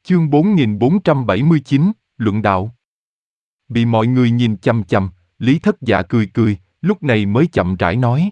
Chương 4479, Luận đạo. Bị mọi người nhìn chằm chằm, Lý Thất Dạ cười cười, lúc này mới chậm rãi nói.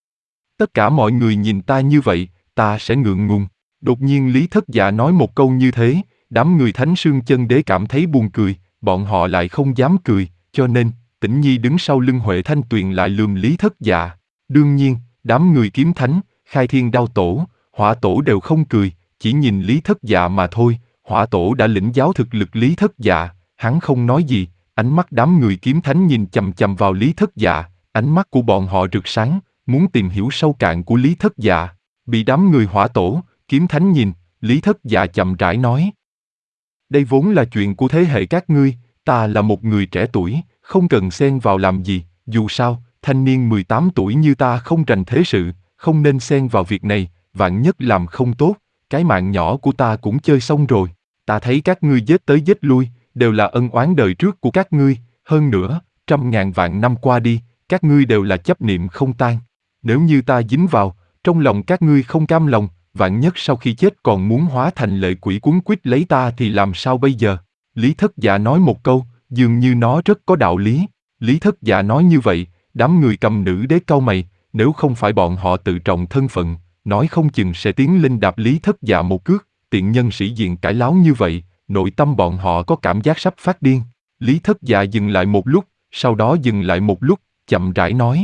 Tất cả mọi người nhìn ta như vậy, ta sẽ ngượng ngùng. Đột nhiên Lý Thất Dạ nói một câu như thế, đám người Thánh Sương Chân Đế cảm thấy buồn cười, bọn họ lại không dám cười, cho nên, Tĩnh Nhi đứng sau lưng Huệ Thanh Tuyền lại lườm Lý Thất Dạ. Đương nhiên, đám người Kiếm Thánh, Khai Thiên Đao Tổ, Hỏa Tổ đều không cười, chỉ nhìn Lý Thất Dạ mà thôi. Hỏa Tổ đã lĩnh giáo thực lực Lý Thất Dạ, hắn không nói gì, ánh mắt đám người Kiếm Thánh nhìn chằm chằm vào Lý Thất Dạ, ánh mắt của bọn họ rực sáng, muốn tìm hiểu sâu cạn của Lý Thất Dạ. Bị đám người Hỏa Tổ, Kiếm Thánh nhìn, Lý Thất Dạ chậm rãi nói. Đây vốn là chuyện của thế hệ các ngươi, ta là một người trẻ tuổi, không cần xen vào làm gì, dù sao, thanh niên 18 tuổi như ta không rành thế sự, không nên xen vào việc này, vạn nhất làm không tốt, cái mạng nhỏ của ta cũng chơi xong rồi. Ta thấy các ngươi giết tới giết lui, đều là ân oán đời trước của các ngươi, hơn nữa, 100.000 vạn năm qua đi, các ngươi đều là chấp niệm không tan. Nếu như ta dính vào, trong lòng các ngươi không cam lòng, vạn nhất sau khi chết còn muốn hóa thành lệ quỷ cuốn quýt lấy ta thì làm sao bây giờ? Lý Thất Dạ nói một câu, dường như nó rất có đạo lý. Lý Thất Dạ nói như vậy, đám người Cầm Nữ Đế cau mày, nếu không phải bọn họ tự trọng thân phận, nói không chừng sẽ tiến lên đạp Lý Thất Dạ một cước. Tiện nhân sĩ diện cãi láo như vậy, nội tâm bọn họ có cảm giác sắp phát điên. Lý Thất Dạ dừng lại một lúc, sau đó dừng lại một lúc, chậm rãi nói.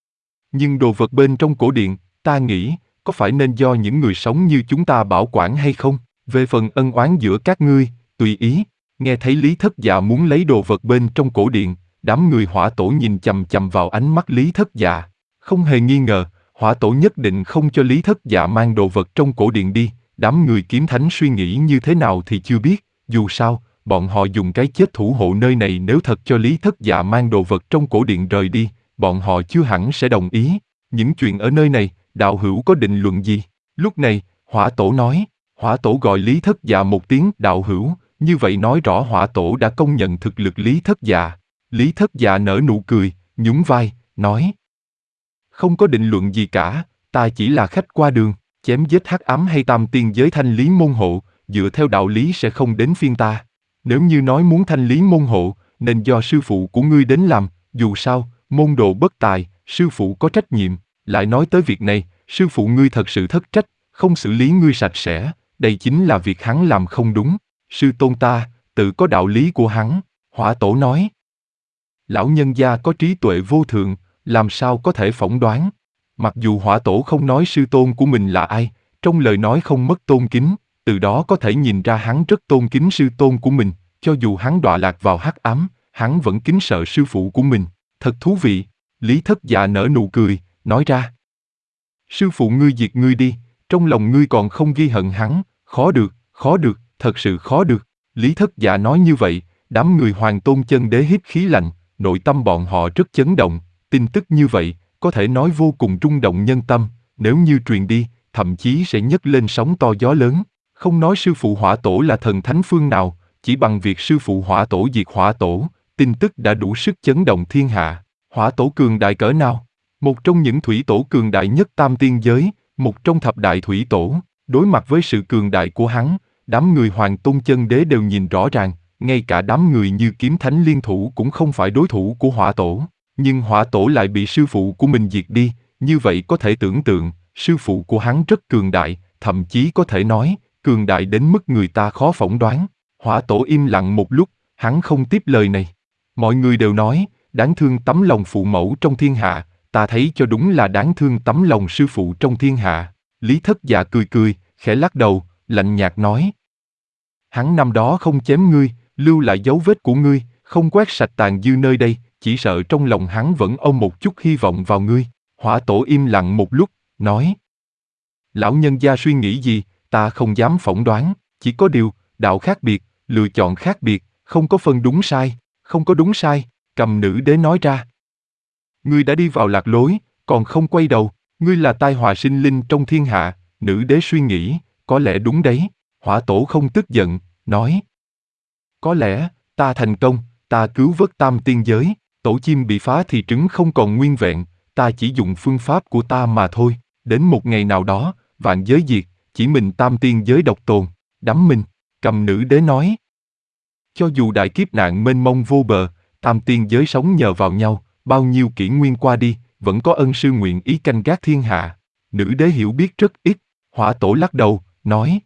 Nhưng đồ vật bên trong cổ điện, ta nghĩ, có phải nên do những người sống như chúng ta bảo quản hay không? Về phần ân oán giữa các ngươi, tùy ý. Nghe thấy Lý Thất Dạ muốn lấy đồ vật bên trong cổ điện, đám người Hỏa Tổ nhìn chằm chằm vào ánh mắt Lý Thất Dạ. Không hề nghi ngờ, Hỏa Tổ nhất định không cho Lý Thất Dạ mang đồ vật trong cổ điện đi. Đám người Kiếm Thánh suy nghĩ như thế nào thì chưa biết, dù sao, bọn họ dùng cái chết thủ hộ nơi này, nếu thật cho Lý Thất Dạ mang đồ vật trong cổ điện rời đi, bọn họ chưa hẳn sẽ đồng ý. Những chuyện ở nơi này, đạo hữu có định luận gì? Lúc này, Hỏa Tổ nói. Hỏa Tổ gọi Lý Thất Dạ một tiếng đạo hữu, như vậy nói rõ Hỏa Tổ đã công nhận thực lực Lý Thất Dạ. Lý Thất Dạ nở nụ cười, nhún vai, nói. Không có định luận gì cả, ta chỉ là khách qua đường, chém giết hắc ám hay tam tiên giới thanh lý môn hộ, dựa theo đạo lý sẽ không đến phiên ta. Nếu như nói muốn thanh lý môn hộ, nên do sư phụ của ngươi đến làm, dù sao, môn đồ bất tài, sư phụ có trách nhiệm. Lại nói tới việc này, sư phụ ngươi thật sự thất trách, không xử lý ngươi sạch sẽ, đây chính là việc hắn làm không đúng. Sư tôn ta, tự có đạo lý của hắn, Hỏa Tổ nói. Lão nhân gia có trí tuệ vô thượng, làm sao có thể phỏng đoán. Mặc dù Hỏa Tổ không nói sư tôn của mình là ai, trong lời nói không mất tôn kính, từ đó có thể nhìn ra hắn rất tôn kính sư tôn của mình, cho dù hắn đọa lạc vào hắc ám, hắn vẫn kính sợ sư phụ của mình. Thật thú vị. Lý Thất Dạ nở nụ cười, nói ra. Sư phụ ngươi diệt ngươi đi, trong lòng ngươi còn không ghi hận hắn, khó được, thật sự khó được. Lý Thất Dạ nói như vậy, đám người Hoàng Tôn Chân Đế hít khí lạnh, nội tâm bọn họ rất chấn động, tin tức như vậy, có thể nói vô cùng rung động nhân tâm, nếu như truyền đi, thậm chí sẽ nhấc lên sóng to gió lớn. Không nói sư phụ Hỏa Tổ là thần thánh phương nào, chỉ bằng việc sư phụ Hỏa Tổ diệt Hỏa Tổ, tin tức đã đủ sức chấn động thiên hạ. Hỏa Tổ cường đại cỡ nào? Một trong những thủy tổ cường đại nhất tam tiên giới, một trong thập đại thủy tổ, đối mặt với sự cường đại của hắn, đám người Hoàng Tôn Chân Đế đều nhìn rõ ràng, ngay cả đám người như Kiếm Thánh liên thủ cũng không phải đối thủ của Hỏa Tổ. Nhưng Hỏa Tổ lại bị sư phụ của mình diệt đi, như vậy có thể tưởng tượng, sư phụ của hắn rất cường đại, thậm chí có thể nói, cường đại đến mức người ta khó phỏng đoán. Hỏa Tổ im lặng một lúc, hắn không tiếp lời này. Mọi người đều nói, đáng thương tấm lòng phụ mẫu trong thiên hạ, ta thấy cho đúng là đáng thương tấm lòng sư phụ trong thiên hạ. Lý Thất Dạ cười cười, khẽ lắc đầu, lạnh nhạt nói. Hắn năm đó không chém ngươi, lưu lại dấu vết của ngươi, không quét sạch tàn dư nơi đây, chỉ sợ trong lòng hắn vẫn ôm một chút hy vọng vào ngươi. Hỏa Tổ im lặng một lúc, nói. Lão nhân gia suy nghĩ gì, ta không dám phỏng đoán, chỉ có điều, đạo khác biệt, lựa chọn khác biệt, không có phân đúng sai, không có đúng sai, Cầm Nữ Đế nói ra. Ngươi đã đi vào lạc lối, còn không quay đầu, ngươi là tai họa sinh linh trong thiên hạ, Nữ Đế suy nghĩ, có lẽ đúng đấy. Hỏa Tổ không tức giận, nói. Có lẽ, ta thành công, ta cứu vớt tam tiên giới, tổ chim bị phá thì trứng không còn nguyên vẹn, ta chỉ dùng phương pháp của ta mà thôi, đến một ngày nào đó, vạn giới diệt, chỉ mình tam tiên giới độc tồn, đắm mình. Cầm nữ đế nói. Cho dù đại kiếp nạn mênh mông vô bờ, tam tiên giới sống nhờ vào nhau, bao nhiêu kỷ nguyên qua đi, vẫn có ân sư nguyện ý canh gác thiên hạ. Nữ đế hiểu biết rất ít, Hỏa Tổ lắc đầu, nói.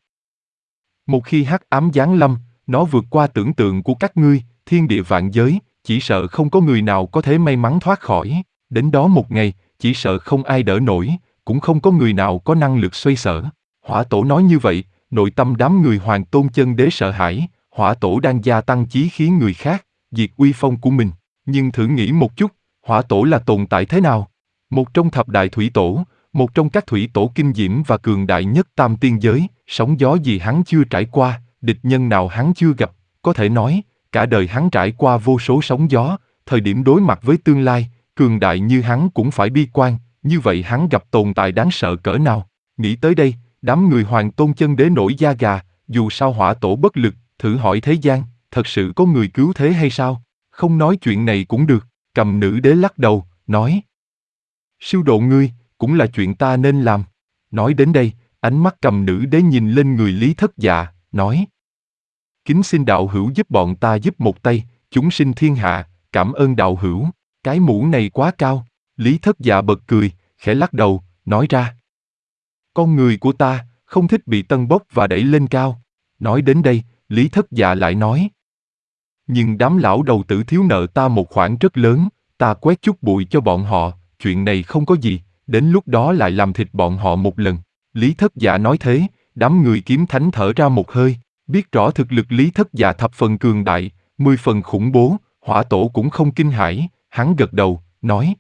Một khi hắc ám giáng lâm, nó vượt qua tưởng tượng của các ngươi, thiên địa vạn giới, chỉ sợ không có người nào có thể may mắn thoát khỏi. Đến đó một ngày, chỉ sợ không ai đỡ nổi, cũng không có người nào có năng lực xoay sở. Hỏa Tổ nói như vậy, nội tâm đám người Hoàng Tôn Chân Đế sợ hãi. Hỏa Tổ đang gia tăng chí khí người khác, diệt uy phong của mình. Nhưng thử nghĩ một chút, Hỏa Tổ là tồn tại thế nào? Một trong thập đại thủy tổ, một trong các thủy tổ kinh diễm và cường đại nhất tam tiên giới, sóng gió gì hắn chưa trải qua, địch nhân nào hắn chưa gặp, có thể nói, cả đời hắn trải qua vô số sóng gió, thời điểm đối mặt với tương lai, cường đại như hắn cũng phải bi quan, như vậy hắn gặp tồn tại đáng sợ cỡ nào. Nghĩ tới đây, đám người Hoàng Tôn Chân Đế nổi da gà, dù sao Hỏa Tổ bất lực, thử hỏi thế gian, thật sự có người cứu thế hay sao? Không nói chuyện này cũng được. Cầm nữ đế lắc đầu, nói. Siêu độ ngươi, cũng là chuyện ta nên làm. Nói đến đây, ánh mắt cầm nữ đế nhìn lên người Lý Thất Dạ, nói. Kính xin đạo hữu giúp bọn ta giúp một tay, chúng sinh thiên hạ, cảm ơn đạo hữu. Cái mũ này quá cao. Lý Thất Dạ bật cười, khẽ lắc đầu, nói ra. Con người của ta, không thích bị tân bốc và đẩy lên cao. Nói đến đây, Lý Thất Dạ lại nói. Nhưng đám lão đầu tử thiếu nợ ta một khoản rất lớn, ta quét chút bụi cho bọn họ, chuyện này không có gì, đến lúc đó lại làm thịt bọn họ một lần. Lý Thất Dạ nói thế, đám người kiếm thánh thở ra một hơi, biết rõ thực lực Lý Thất Dạ thập phần cường đại, 10 phần khủng bố, Hỏa Tổ cũng không kinh hãi, hắn gật đầu, nói.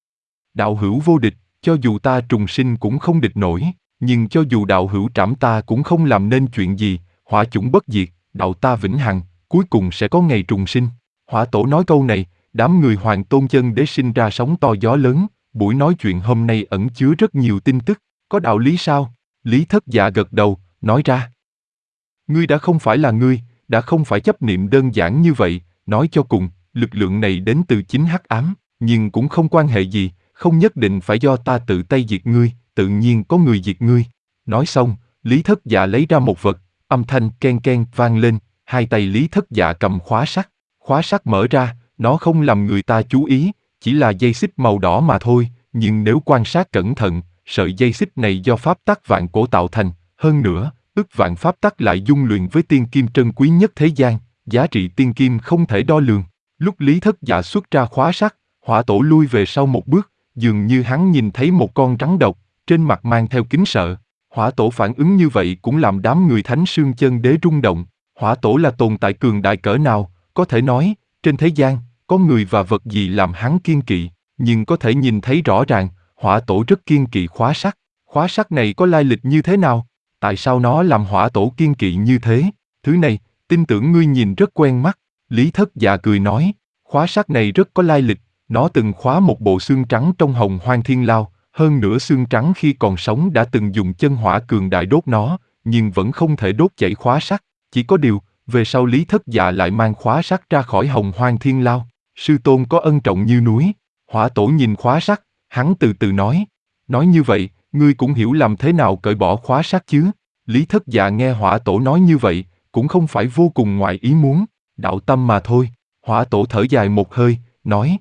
Đạo hữu vô địch, cho dù ta trùng sinh cũng không địch nổi, nhưng cho dù đạo hữu trảm ta cũng không làm nên chuyện gì, hỏa chủng bất diệt, đạo ta vĩnh hằng, cuối cùng sẽ có ngày trùng sinh. Hỏa Tổ nói câu này, đám người Hoàng Tôn Chân Đế sinh ra sóng to gió lớn, buổi nói chuyện hôm nay ẩn chứa rất nhiều tin tức, có đạo lý sao? Lý Thất Dạ gật đầu, nói ra. Ngươi đã không phải là ngươi, đã không phải chấp niệm đơn giản như vậy, nói cho cùng, lực lượng này đến từ chính hắc ám, nhưng cũng không quan hệ gì, không nhất định phải do ta tự tay diệt ngươi, tự nhiên có người diệt ngươi. Nói xong, Lý Thất Dạ lấy ra một vật, âm thanh ken ken vang lên, hai tay Lý Thất Dạ cầm khóa sắt mở ra, nó không làm người ta chú ý, chỉ là dây xích màu đỏ mà thôi, nhưng nếu quan sát cẩn thận, sợi dây xích này do pháp tắc vạn cổ tạo thành, hơn nữa, ức vạn pháp tắc lại dung luyện với tiên kim trân quý nhất thế gian, giá trị tiên kim không thể đo lường. Lúc Lý Thất Dạ xuất ra khóa sắt, Hỏa Tổ lui về sau một bước, dường như hắn nhìn thấy một con rắn độc, trên mặt mang theo kính sợ. Hỏa Tổ phản ứng như vậy cũng làm đám người Thánh Sương Chân Đế rung động. Hỏa Tổ là tồn tại cường đại cỡ nào, có thể nói, trên thế gian, có người và vật gì làm hắn kiêng kỵ, nhưng có thể nhìn thấy rõ ràng, Hỏa Tổ rất kiêng kỵ khóa sắt. Khóa sắt này có lai lịch như thế nào? Tại sao nó làm Hỏa Tổ kiêng kỵ như thế? Thứ này, tin tưởng ngươi nhìn rất quen mắt. Lý Thất Dạ cười nói, khóa sắt này rất có lai lịch, nó từng khóa một bộ xương trắng trong Hồng Hoang Thiên Lao, hơn nữa xương trắng khi còn sống đã từng dùng chân hỏa cường đại đốt nó, nhưng vẫn không thể đốt chảy khóa sắt. Chỉ có điều, về sau Lý Thất Dạ lại mang khóa sắt ra khỏi Hồng Hoang Thiên Lao. Sư tôn có ân trọng như núi. Hỏa Tổ nhìn khóa sắt, hắn từ từ nói như vậy, ngươi cũng hiểu làm thế nào cởi bỏ khóa sắt chứ? Lý Thất Dạ nghe Hỏa Tổ nói như vậy, cũng không phải vô cùng ngoài ý muốn, đạo tâm mà thôi. Hỏa Tổ thở dài một hơi, nói.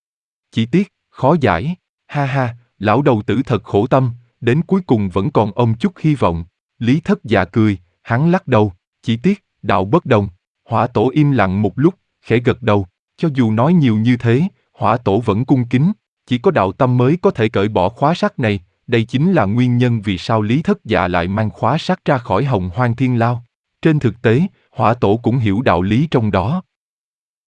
Chỉ tiếc, khó giải, ha ha, lão đầu tử thật khổ tâm, đến cuối cùng vẫn còn ôm chút hy vọng. Lý Thất Dạ cười, hắn lắc đầu, chỉ tiếc, đạo bất đồng. Hỏa Tổ im lặng một lúc, khẽ gật đầu, cho dù nói nhiều như thế, Hỏa Tổ vẫn cung kính, chỉ có đạo tâm mới có thể cởi bỏ khóa sắt này, đây chính là nguyên nhân vì sao Lý Thất Dạ lại mang khóa sắt ra khỏi Hồng Hoang Thiên Lao. Trên thực tế, Hỏa Tổ cũng hiểu đạo lý trong đó.